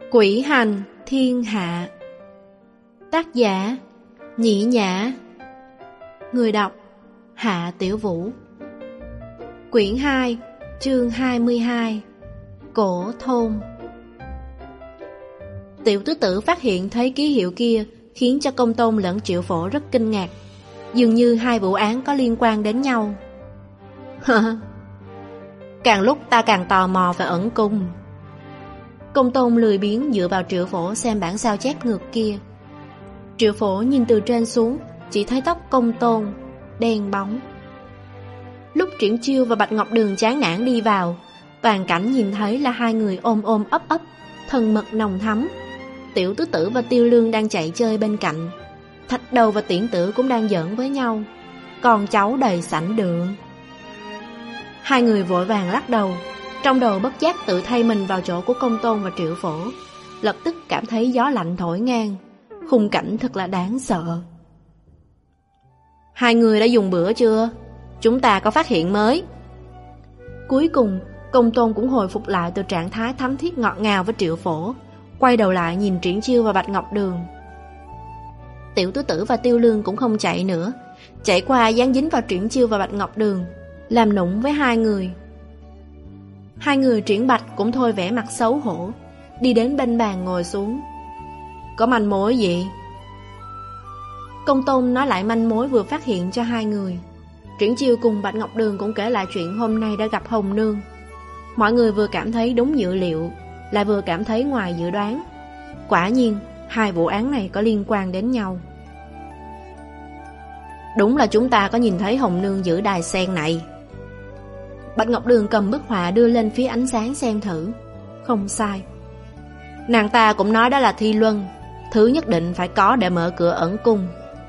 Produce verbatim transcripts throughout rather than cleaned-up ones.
Quỷ hành thiên hạ. Tác giả Nhĩ Nhã. Người đọc Hạ Tiểu Vũ. Quyển hai, chương hai mươi hai. Cổ thôn. Tiểu tứ tử phát hiện thấy ký hiệu kia khiến cho Công Tôn lẫn Triệu Phổ rất kinh ngạc. Dường như hai vụ án có liên quan đến nhau. Càng lúc ta càng tò mò về ẩn cung. Công Tôn lười biếng dựa vào Triệu Phổ xem bản sao chép ngược kia. Triệu Phổ nhìn từ trên xuống, chỉ thấy tóc Công Tôn đen bóng. Lúc Triển Chiêu và Bạch Ngọc Đường chán nản đi vào, toàn cảnh nhìn thấy là hai người ôm ôm ấp ấp, thân mật nồng thắm. Tiểu tứ tử và Tiêu Lương đang chạy chơi bên cạnh, Thạch Đầu và Tiễn Tử cũng đang giỡn với nhau. Con cháu đầy sảnh đường. Hai người vội vàng lắc đầu, trong đầu bất giác tự thay mình vào chỗ của Công Tôn và Triệu Phổ. Lập tức cảm thấy gió lạnh thổi ngang. Khung cảnh thật là đáng sợ. Hai người đã dùng bữa chưa? Chúng ta có phát hiện mới. Cuối cùng Công Tôn cũng hồi phục lại từ trạng thái thắm thiết ngọt ngào với Triệu Phổ, quay đầu lại nhìn Triển Chiêu và Bạch Ngọc Đường. Tiểu tứ tử và Tiêu Lương cũng không chạy nữa, chạy qua dán dính vào Triển Chiêu và Bạch Ngọc Đường, làm nũng với hai người. Hai người Triển Bạch cũng thôi vẻ mặt xấu hổ, đi đến bên bàn ngồi xuống. Có manh mối gì? Công Tôn nói lại manh mối vừa phát hiện cho hai người. Triển Chiêu cùng Bạch Ngọc Đường cũng kể lại chuyện hôm nay đã gặp Hồng Nương. Mọi người vừa cảm thấy đúng dự liệu, lại vừa cảm thấy ngoài dự đoán. Quả nhiên hai vụ án này có liên quan đến nhau. Đúng là chúng ta có nhìn thấy Hồng Nương giữ đài sen này. Bạch Ngọc Đường cầm bức họa đưa lên phía ánh sáng xem thử. Không sai. Nàng ta cũng nói đó là thi luân, thứ nhất định phải có để mở cửa ẩn cung.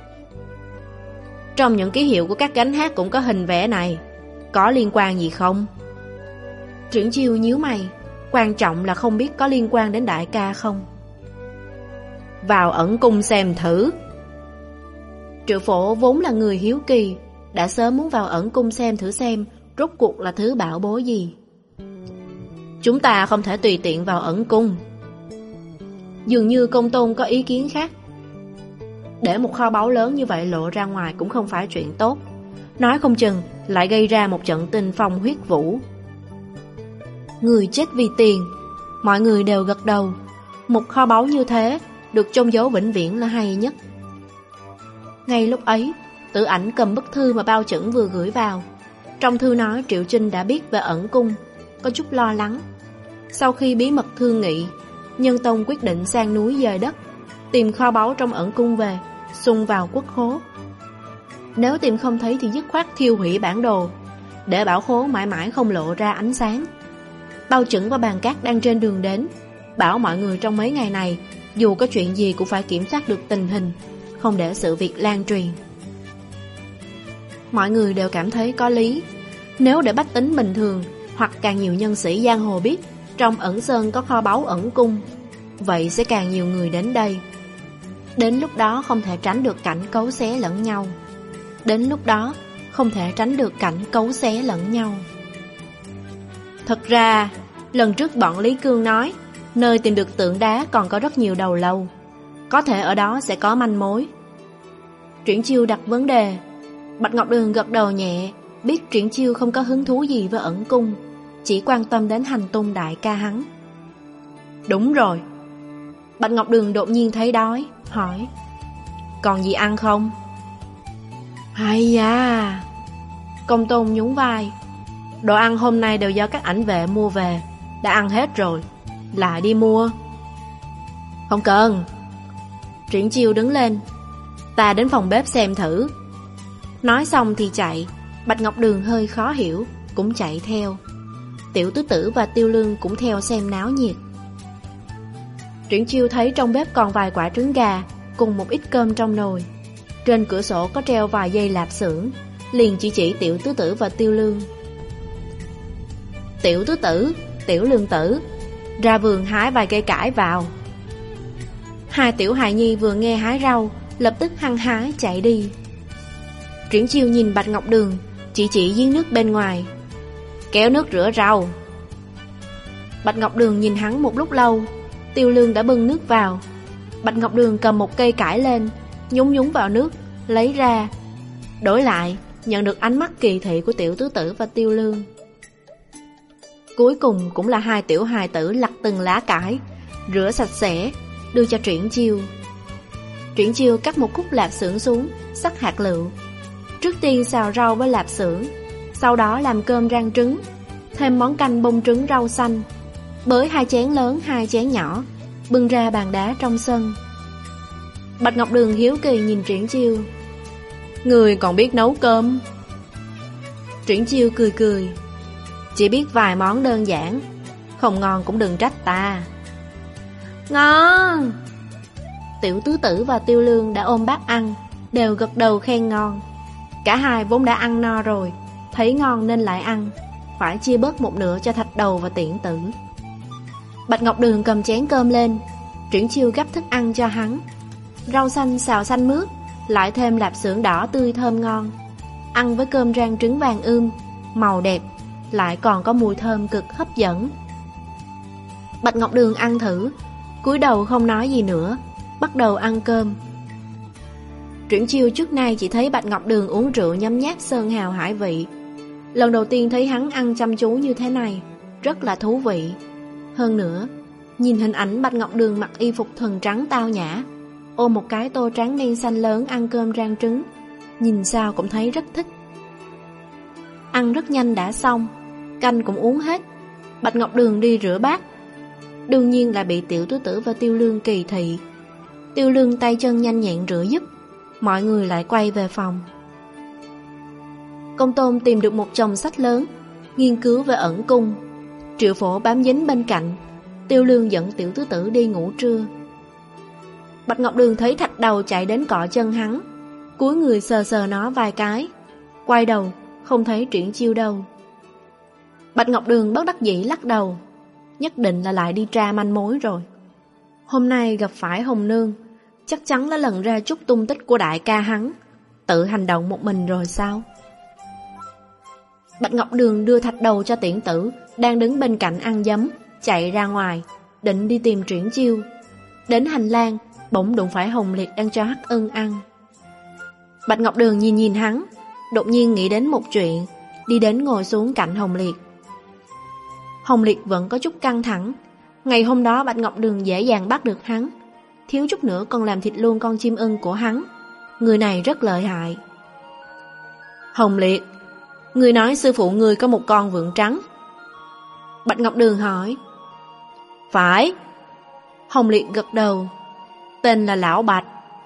Trong những ký hiệu của các gánh hát cũng có hình vẽ này, có liên quan gì không? Triển Chiêu nhíu mày, quan trọng là không biết có liên quan đến đại ca không. Vào ẩn cung xem thử. Triệu Phổ vốn là người hiếu kỳ, đã sớm muốn vào ẩn cung xem thử xem rốt cuộc là thứ bảo bối gì. Chúng ta không thể tùy tiện vào ẩn cung. Dường như Công Tôn có ý kiến khác. Để một kho báu lớn như vậy lộ ra ngoài cũng không phải chuyện tốt, nói không chừng lại gây ra một trận tình phong huyết vũ. Người chết vì tiền. Mọi người đều gật đầu. Một kho báu như thế được chôn giấu vĩnh viễn là hay nhất. Ngay lúc ấy, Tử Ảnh cầm bức thư mà Bao Chẩn vừa gửi vào. Trong thư nói Triệu Trinh đã biết về ẩn cung, có chút lo lắng. Sau khi bí mật thương nghị, Nhân Tông quyết định sang núi dời đất, tìm kho báu trong ẩn cung về, xung vào quốc khố. Nếu tìm không thấy thì dứt khoát thiêu hủy bản đồ, để bảo khố mãi mãi không lộ ra ánh sáng. Bao Chẩn và Bàn Cát đang trên đường đến, bảo mọi người trong mấy ngày này dù có chuyện gì cũng phải kiểm soát được tình hình, không để sự việc lan truyền. Mọi người đều cảm thấy có lý. Nếu để bách tính bình thường hoặc càng nhiều nhân sĩ giang hồ biết trong ẩn sơn có kho báu ẩn cung, vậy sẽ càng nhiều người đến đây. Đến lúc đó không thể tránh được cảnh cấu xé lẫn nhau. Đến lúc đó không thể tránh được cảnh cấu xé lẫn nhau. Thật ra, lần trước bọn Lý Cương nói nơi tìm được tượng đá còn có rất nhiều đầu lâu, có thể ở đó sẽ có manh mối. Triển Chiêu đặt vấn đề. Bạch Ngọc Đường gật đầu nhẹ, biết Triển Chiêu không có hứng thú gì với ẩn cung, chỉ quan tâm đến hành tung đại ca hắn. Đúng rồi. Bạch Ngọc Đường đột nhiên thấy đói, hỏi: còn gì ăn không? Hay da. Công Tôn nhún vai: đồ ăn hôm nay đều do các ảnh vệ mua về, đã ăn hết rồi, lại đi mua. Không cần. Triển Chiêu đứng lên: ta đến phòng bếp xem thử. Nói xong thì chạy. Bạch Ngọc Đường hơi khó hiểu, cũng chạy theo. Tiểu tứ tử và Tiêu Lương cũng theo xem náo nhiệt. Triển Chiêu thấy trong bếp còn vài quả trứng gà cùng một ít cơm trong nồi. Trên cửa sổ có treo vài dây lạp xưởng, liền chỉ chỉ Tiểu tứ tử và Tiêu Lương. Tiểu tứ tử, Tiểu Lương tử, ra vườn hái vài cây cải vào. Hai tiểu hài nhi vừa nghe hái rau, lập tức hăng hái chạy đi. Triển Chiêu nhìn Bạch Ngọc Đường, chỉ chỉ giếng nước bên ngoài: kéo nước rửa rau. Bạch Ngọc Đường nhìn hắn một lúc lâu, Tiêu Lương đã bưng nước vào. Bạch Ngọc Đường cầm một cây cải lên, nhúng nhúng vào nước, lấy ra. Đổi lại, nhận được ánh mắt kỳ thị của Tiểu Tứ Tử và Tiêu Lương. Cuối cùng cũng là hai tiểu hài tử lặt từng lá cải, rửa sạch sẽ, đưa cho Triển Chiêu. Triển Chiêu cắt một khúc lạp xưởng xuống, sắc hạt lựu. Trước tiên xào rau với lạp xưởng, sau đó làm cơm rang trứng, thêm món canh bông trứng rau xanh, bới hai chén lớn hai chén nhỏ, bưng ra bàn đá trong sân. Bạch Ngọc Đường hiếu kỳ nhìn Triển Chiêu. Người còn biết nấu cơm? Triển Chiêu cười cười. Chỉ biết vài món đơn giản, không ngon cũng đừng trách ta. Ngon! Tiểu Tứ Tử và Tiêu Lương đã ôm bát ăn, đều gật đầu khen ngon. Cả hai vốn đã ăn no rồi, thấy ngon nên lại ăn, phải chia bớt một nửa cho Thạch Đầu và Tiễn Tử. Bạch Ngọc Đường cầm chén cơm lên, Triển Chiêu gắp thức ăn cho hắn. Rau xanh xào xanh mướt, lại thêm lạp xưởng đỏ tươi thơm ngon. Ăn với cơm rang trứng vàng ươm, màu đẹp, lại còn có mùi thơm cực hấp dẫn. Bạch Ngọc Đường ăn thử, cúi đầu không nói gì nữa, bắt đầu ăn cơm. Triển Chiêu trước nay chỉ thấy Bạch Ngọc Đường uống rượu nhấm nháp sơn hào hải vị. Lần đầu tiên thấy hắn ăn chăm chú như thế này, rất là thú vị. Hơn nữa, nhìn hình ảnh Bạch Ngọc Đường mặc y phục thuần trắng tao nhã, ôm một cái tô trắng đen xanh lớn ăn cơm rang trứng, nhìn sao cũng thấy rất thích. Ăn rất nhanh đã xong, canh cũng uống hết. Bạch Ngọc Đường đi rửa bát, đương nhiên là bị Tiểu Tứ Tử và Tiêu Lương kỳ thị. Tiêu Lương tay chân nhanh nhẹn rửa giúp, mọi người lại quay về phòng. Công Tôn tìm được một chồng sách lớn, nghiên cứu về ẩn cung. Triệu Phổ bám dính bên cạnh. Tiêu Lương dẫn Tiểu Tứ Tử đi ngủ trưa. Bạch Ngọc Đường thấy Thạch Đầu chạy đến cọ chân hắn, cúi người sờ sờ nó vài cái, quay đầu không thấy Triển Chiêu đâu. Bạch Ngọc Đường bất đắc dĩ lắc đầu, nhất định là lại đi tra manh mối rồi. Hôm nay gặp phải Hồng Nương, chắc chắn là lần ra chút tung tích của đại ca hắn, tự hành động một mình rồi sao? Bạch Ngọc Đường đưa Thạch Đầu cho Tiễn Tử, đang đứng bên cạnh ăn giấm, chạy ra ngoài, định đi tìm Triển Chiêu. Đến hành lang, bỗng đụng phải Hồng Liệt đang cho Hắc Ưng ăn. Bạch Ngọc Đường nhìn nhìn hắn, đột nhiên nghĩ đến một chuyện, đi đến ngồi xuống cạnh Hồng Liệt. Hồng Liệt vẫn có chút căng thẳng. Ngày hôm đó Bạch Ngọc Đường dễ dàng bắt được hắn, thiếu chút nữa còn làm thịt luôn con chim ưng của hắn. Người này rất lợi hại. Hồng Liệt, người nói sư phụ người có một con vượn trắng. Bạch Ngọc Đường hỏi. Phải. Hồng Liệt gật đầu. Tên là Lão Bạch.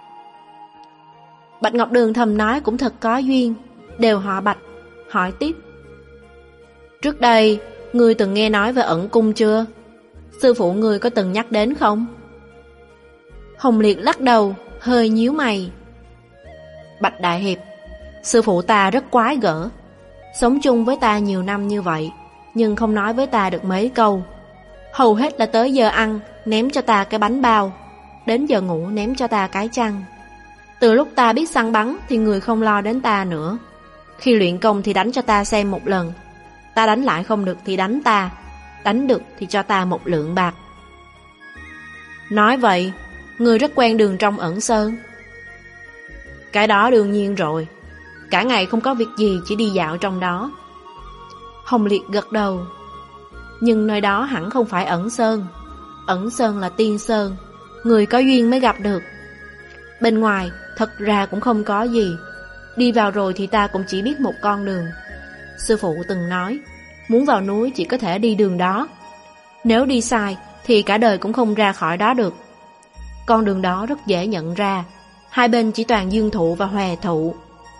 Bạch Ngọc Đường thầm nói cũng thật có duyên, đều họ Bạch. Hỏi tiếp. Trước đây ngươi từng nghe nói về ẩn cung chưa? Sư phụ ngươi có từng nhắc đến không? Hồng Liệt lắc đầu, hơi nhíu mày. Bạch Đại Hiệp, sư phụ ta rất quái gở, sống chung với ta nhiều năm như vậy, nhưng không nói với ta được mấy câu. Hầu hết là tới giờ ăn ném cho ta cái bánh bao, đến giờ ngủ ném cho ta cái chăn. Từ lúc ta biết săn bắn thì người không lo đến ta nữa. Khi luyện công thì đánh cho ta xem một lần, ta đánh lại không được thì đánh ta, đánh được thì cho ta một lượng bạc. Nói vậy, ngươi rất quen đường trong ẩn sơn. Cái đó đương nhiên rồi, cả ngày không có việc gì chỉ đi dạo trong đó. Hồng Liệt gật đầu. Nhưng nơi đó hẳn không phải ẩn sơn. Ẩn sơn là tiên sơn, người có duyên mới gặp được. Bên ngoài thật ra cũng không có gì, đi vào rồi thì ta cũng chỉ biết một con đường. Sư phụ từng nói, muốn vào núi chỉ có thể đi đường đó. Nếu đi sai thì cả đời cũng không ra khỏi đó được. Con đường đó rất dễ nhận ra, hai bên chỉ toàn dương thụ và hòe thụ.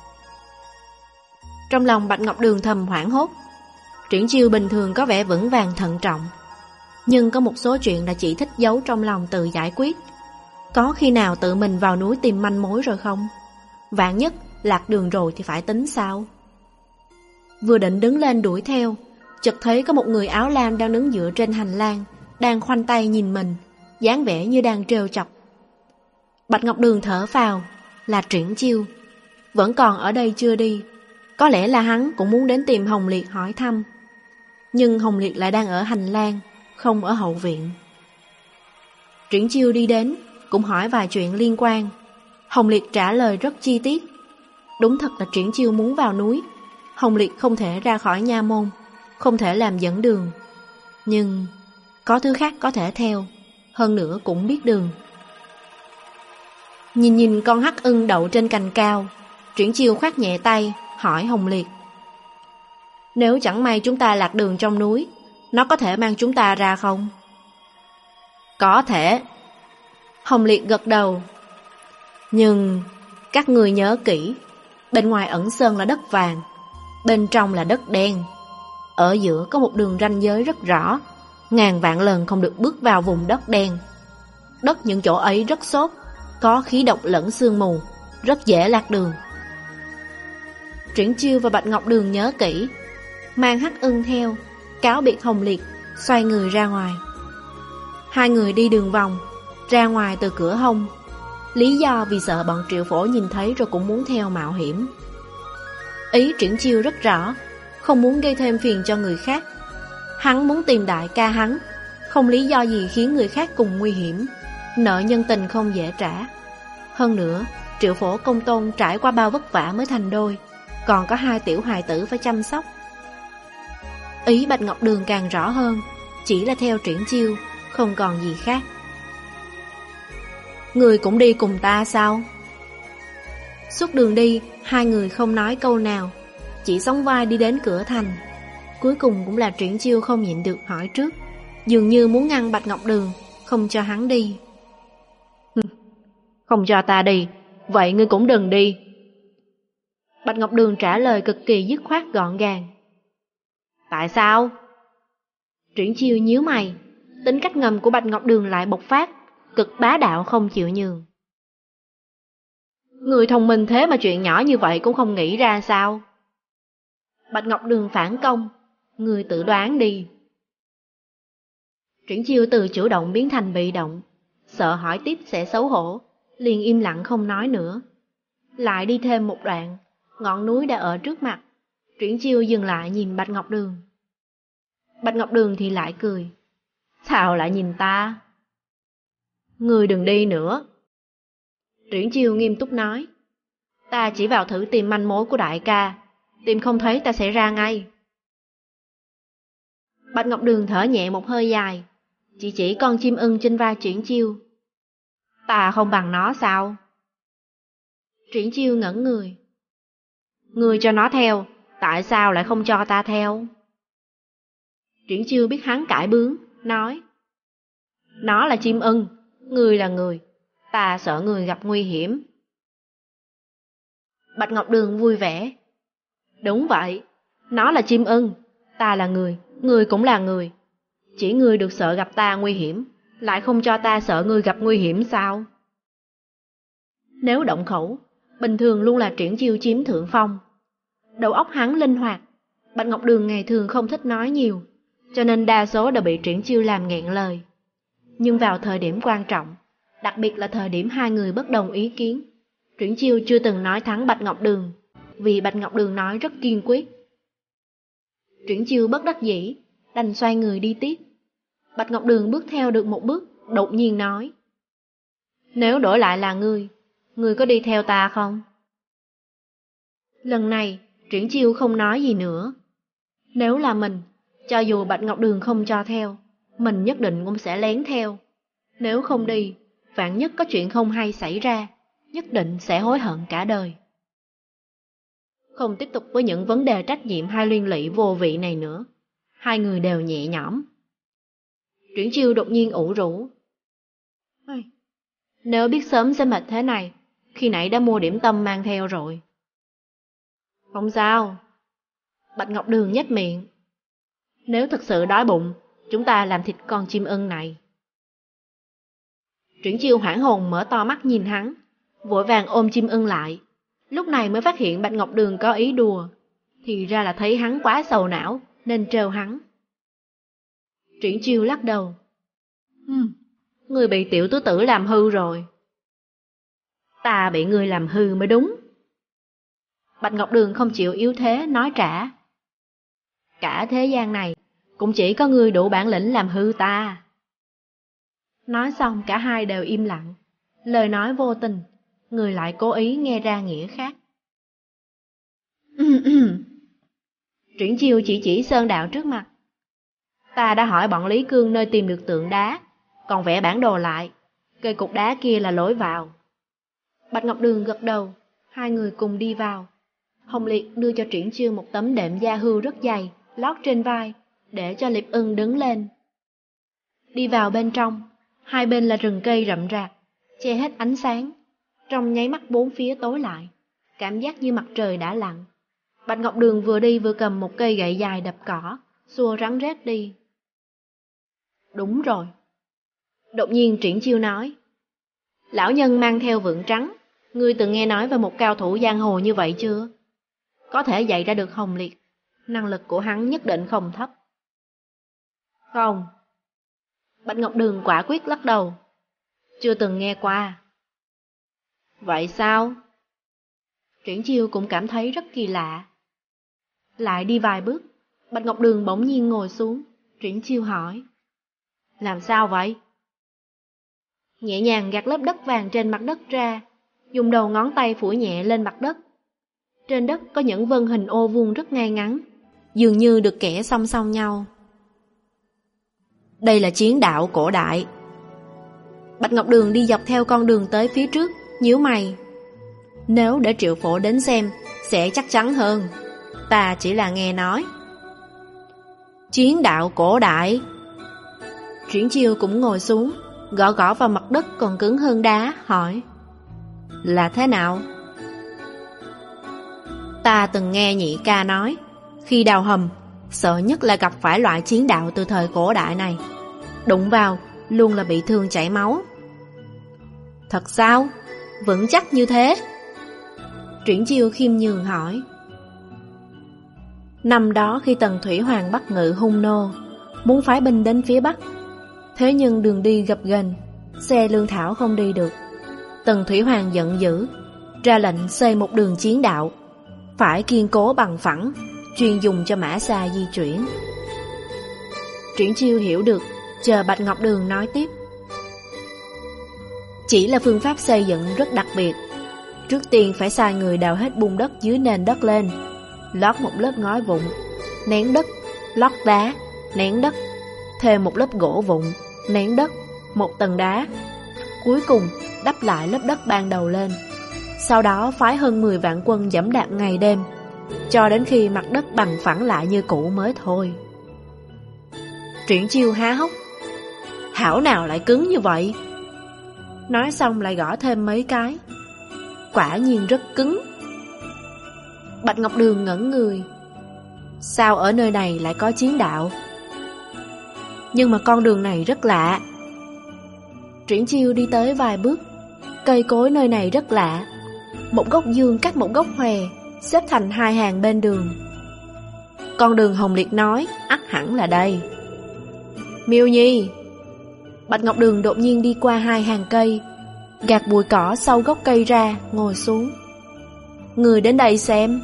Trong lòng Bạch Ngọc Đường thầm hoảng hốt. Triển Chiêu bình thường có vẻ vững vàng thận trọng, nhưng có một số chuyện là chỉ thích giấu trong lòng tự giải quyết. Có khi nào tự mình vào núi tìm manh mối rồi không? Vạn nhất lạc đường rồi thì phải tính sao? Vừa định đứng lên đuổi theo, chợt thấy có một người áo lam đang đứng dựa trên hành lang, đang khoanh tay nhìn mình, dáng vẻ như đang trêu chọc. Bạch Ngọc Đường thở phào, là Triển Chiêu, vẫn còn ở đây chưa đi. Có lẽ là hắn cũng muốn đến tìm Hồng Liệt hỏi thăm, nhưng Hồng Liệt lại đang ở hành lang, không ở hậu viện. Triển Chiêu đi đến, cũng hỏi vài chuyện liên quan. Hồng Liệt trả lời rất chi tiết. Đúng thật là Triển Chiêu muốn vào núi, Hồng Liệt không thể ra khỏi nha môn, không thể làm dẫn đường. Nhưng có thứ khác có thể theo, hơn nữa cũng biết đường. Nhìn nhìn con hắc ưng đậu trên cành cao, Triển Chiêu khoát nhẹ tay, hỏi Hồng Liệt: Nếu chẳng may chúng ta lạc đường trong núi, nó có thể mang chúng ta ra không? Có thể. Hồng Liệt gật đầu. Nhưng các người nhớ kỹ, bên ngoài ẩn sơn là đất vàng, bên trong là đất đen. Ở giữa có một đường ranh giới rất rõ, ngàn vạn lần không được bước vào vùng đất đen. Đất những chỗ ấy rất xốp, có khí độc lẫn sương mù, rất dễ lạc đường. Triển Chiêu và Bạch Ngọc Đường nhớ kỹ, mang hắc ưng theo, cáo biệt Hồng Liệt, xoay người ra ngoài. Hai người đi đường vòng, ra ngoài từ cửa hông. Lý do vì sợ bọn Triệu Phổ nhìn thấy rồi cũng muốn theo mạo hiểm. Ý Triển Chiêu rất rõ, không muốn gây thêm phiền cho người khác. Hắn muốn tìm đại ca hắn, không lý do gì khiến người khác cùng nguy hiểm. Nợ nhân tình không dễ trả. Hơn nữa, Triệu Phổ công tôn trải qua bao vất vả mới thành đôi, còn có hai tiểu hài tử phải chăm sóc. Ý Bạch Ngọc Đường càng rõ hơn, chỉ là theo Triển Chiêu, không còn gì khác. Người cũng đi cùng ta sao? Suốt đường đi, hai người không nói câu nào, chỉ sóng vai đi đến cửa thành. Cuối cùng cũng là Triển Chiêu không nhịn được hỏi trước, dường như muốn ngăn Bạch Ngọc Đường, không cho hắn đi. Không cho ta đi, vậy ngươi cũng đừng đi. Bạch Ngọc Đường trả lời cực kỳ dứt khoát gọn gàng. Tại sao? Triển Chiêu nhíu mày, tính cách ngầm của Bạch Ngọc Đường lại bộc phát, cực bá đạo không chịu nhường. Người thông minh thế mà chuyện nhỏ như vậy cũng không nghĩ ra sao? Bạch Ngọc Đường phản công, người tự đoán đi. Triển Chiêu từ chủ động biến thành bị động, sợ hỏi tiếp sẽ xấu hổ, liền im lặng không nói nữa. Lại đi thêm một đoạn, ngọn núi đã ở trước mặt. Triển Chiêu dừng lại nhìn Bạch Ngọc Đường. Bạch Ngọc Đường thì lại cười. Sao lại nhìn ta? Người đừng đi nữa. Triển Chiêu nghiêm túc nói. Ta chỉ vào thử tìm manh mối của đại ca, tìm không thấy ta sẽ ra ngay. Bạch Ngọc Đường thở nhẹ một hơi dài, chỉ chỉ con chim ưng trên vai Triển Chiêu. Ta không bằng nó sao? Triển Chiêu ngẩn người. Người cho nó theo, tại sao lại không cho ta theo? Triển Chiêu biết hắn cãi bướng, nói. Nó là chim ưng, người là người, ta sợ người gặp nguy hiểm. Bạch Ngọc Đường vui vẻ. Đúng vậy, nó là chim ưng, ta là người, người cũng là người. Chỉ người được sợ gặp ta nguy hiểm, lại không cho ta sợ người gặp nguy hiểm sao? Nếu động khẩu, bình thường luôn là Triển Chiêu chiếm thượng phong. Đầu óc hắn linh hoạt, Bạch Ngọc Đường ngày thường không thích nói nhiều, cho nên đa số đều bị Triển Chiêu làm nghẹn lời. Nhưng vào thời điểm quan trọng, đặc biệt là thời điểm hai người bất đồng ý kiến, Triển Chiêu chưa từng nói thắng Bạch Ngọc Đường, vì Bạch Ngọc Đường nói rất kiên quyết. Triển Chiêu bất đắc dĩ, đành xoay người đi tiếp. Bạch Ngọc Đường bước theo được một bước, đột nhiên nói. Nếu đổi lại là ngươi, ngươi có đi theo ta không? Lần này, Triển Chiêu không nói gì nữa. Nếu là mình, cho dù Bạch Ngọc Đường không cho theo, mình nhất định cũng sẽ lén theo. Nếu không đi, vạn nhất có chuyện không hay xảy ra, nhất định sẽ hối hận cả đời. Không tiếp tục với những vấn đề trách nhiệm hay liên lụy vô vị này nữa. Hai người đều nhẹ nhõm. Triển Chiêu đột nhiên ủ rũ. Nếu biết sớm sẽ mệt thế này, khi nãy đã mua điểm tâm mang theo rồi. Không sao. Bạch Ngọc Đường nhếch miệng. Nếu thật sự đói bụng, chúng ta làm thịt con chim ưng này. Triển Chiêu hoảng hồn mở to mắt nhìn hắn, vội vàng ôm chim ưng lại. Lúc này mới phát hiện Bạch Ngọc Đường có ý đùa, thì ra là thấy hắn quá sầu não nên trêu hắn. Triển Chiêu lắc đầu. Ừm, người bị tiểu tứ tử làm hư rồi. Ta bị người làm hư mới đúng. Bạch Ngọc Đường không chịu yếu thế nói trả. Cả thế gian này cũng chỉ có ngươi đủ bản lĩnh làm hư ta. Nói xong cả hai đều im lặng. Lời nói vô tình, người lại cố ý nghe ra nghĩa khác. Triển Chiêu chỉ chỉ sơn đạo trước mặt. Ta đã hỏi bọn Lý Cương nơi tìm được tượng đá, còn vẽ bản đồ lại. Cây cục đá kia là lối vào. Bạch Ngọc Đường gật đầu, hai người cùng đi vào. Hồng Liệt đưa cho Triển Chiêu một tấm đệm da hươu rất dày, lót trên vai, để cho Liệp Ưng đứng lên. Đi vào bên trong, hai bên là rừng cây rậm rạp, che hết ánh sáng. Trong nháy mắt bốn phía tối lại, cảm giác như mặt trời đã lặn. Bạch Ngọc Đường vừa đi vừa cầm một cây gậy dài đập cỏ, xua rắn rết đi. Đúng rồi. Đột nhiên Triển Chiêu nói, lão nhân mang theo vượn trắng, ngươi từng nghe nói về một cao thủ giang hồ như vậy chưa? Có thể dạy ra được Hồng Liệt, năng lực của hắn nhất định không thấp. Không. Bạch Ngọc Đường quả quyết lắc đầu, chưa từng nghe qua. Vậy sao? Triển Chiêu cũng cảm thấy rất kỳ lạ. Lại đi vài bước, Bạch Ngọc Đường bỗng nhiên ngồi xuống. Triển Chiêu hỏi, làm sao vậy? Nhẹ nhàng gạt lớp đất vàng trên mặt đất ra, dùng đầu ngón tay phủi nhẹ lên mặt đất. Trên đất có những vân hình ô vuông rất ngay ngắn, dường như được kẻ song song nhau. Đây là chiến đạo cổ đại. Bạch Ngọc Đường đi dọc theo con đường tới phía trước, nhíu mày. Nếu để Triệu Phổ đến xem, sẽ chắc chắn hơn. Ta chỉ là nghe nói. Chiến đạo cổ đại. Triển Chiêu cũng ngồi xuống, gõ gõ vào mặt đất còn cứng hơn đá, hỏi, là thế nào? Ta từng nghe nhị ca nói, khi đào hầm, sợ nhất là gặp phải loại chiến đạo từ thời cổ đại này. Đụng vào, luôn là bị thương chảy máu. Thật sao? Vững chắc như thế? Triển Chiêu khiêm nhường hỏi. Năm đó khi Tần Thủy Hoàng bắt ngự hung nô, muốn phái binh đến phía Bắc, thế nhưng đường đi gập ghềnh, xe lương thảo không đi được. Tần Thủy Hoàng giận dữ, ra lệnh xây một đường chiến đạo, phải kiên cố bằng phẳng, chuyên dùng cho mã xa di chuyển. Triển Chiêu hiểu được, chờ Bạch Ngọc Đường nói tiếp. Chỉ là phương pháp xây dựng rất đặc biệt. Trước tiên phải sai người đào hết bùn đất dưới nền đất lên, lót một lớp ngói vụn, nén đất, lót đá, nén đất, thêm một lớp gỗ vụn, nén đất, một tầng đá. Cuối cùng đắp lại lớp đất ban đầu lên. Sau đó phái hơn mười vạn quân dẫm đạp ngày đêm, cho đến khi mặt đất bằng phẳng lại như cũ mới thôi. Triển Chiêu há hốc, hảo nào lại cứng như vậy? Nói xong lại gõ thêm mấy cái. Quả nhiên rất cứng. Bạch Ngọc Đường ngẩn người. Sao ở nơi này lại có chiến đạo? Nhưng mà con đường này rất lạ. Triển Chiêu đi tới vài bước. Cây cối nơi này rất lạ. Một gốc dương cách một gốc hòe, xếp thành hai hàng bên đường. Con đường Hồng Liệt nói, ắt hẳn là đây. Miêu Nhi. Bạch Ngọc Đường đột nhiên đi qua hai hàng cây, gạt bụi cỏ sau gốc cây ra, ngồi xuống. Người đến đây xem.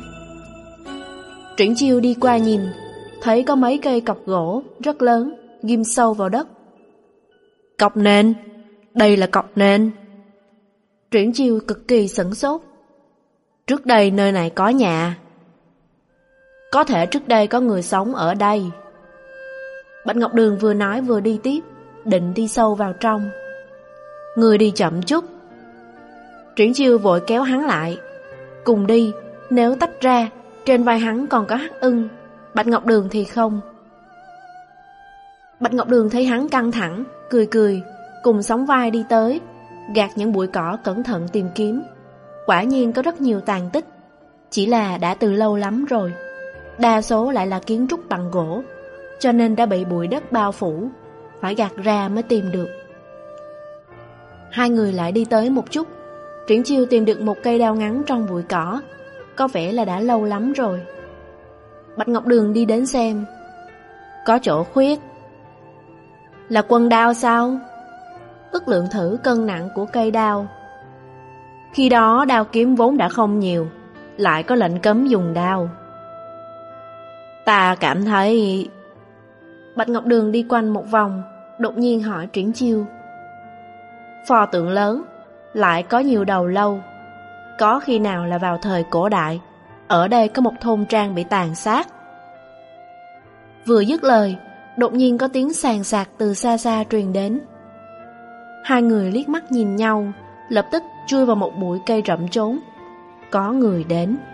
Triển Chiêu đi qua nhìn, thấy có mấy cây cọc gỗ rất lớn, ghim sâu vào đất. Cọc nền, đây là cọc nền. Triển Chiêu cực kỳ sửng sốt. Trước đây nơi này có nhà. Có thể trước đây có người sống ở đây. Bạch Ngọc Đường vừa nói vừa đi tiếp, định đi sâu vào trong. Người đi chậm chút. Triển Chiêu vội kéo hắn lại. Cùng đi, nếu tách ra, trên vai hắn còn có Hắc Ưng, Bạch Ngọc Đường thì không. Bạch Ngọc Đường thấy hắn căng thẳng, cười cười, cùng sóng vai đi tới, gạt những bụi cỏ cẩn thận tìm kiếm. Quả nhiên có rất nhiều tàn tích, chỉ là đã từ lâu lắm rồi. Đa số lại là kiến trúc bằng gỗ, cho nên đã bị bụi đất bao phủ, phải gạt ra mới tìm được. Hai người lại đi tới một chút, Triển Chiêu tìm được một cây đao ngắn trong bụi cỏ, có vẻ là đã lâu lắm rồi. Bạch Ngọc Đường đi đến xem. Có chỗ khuyết. Là quân đao sao? Ước lượng thử cân nặng của cây đao. Khi đó đao kiếm vốn đã không nhiều, lại có lệnh cấm dùng đao. Ta cảm thấy... Bạch Ngọc Đường đi quanh một vòng, đột nhiên hỏi Triển Chiêu. pho tượng lớn, lại có nhiều đầu lâu. Có khi nào là vào thời cổ đại, ở đây có một thôn trang bị tàn sát. Vừa dứt lời, đột nhiên có tiếng sàn sạc từ xa xa truyền đến. Hai người liếc mắt nhìn nhau, lập tức chui vào một bụi cây rậm trốn. Có người đến.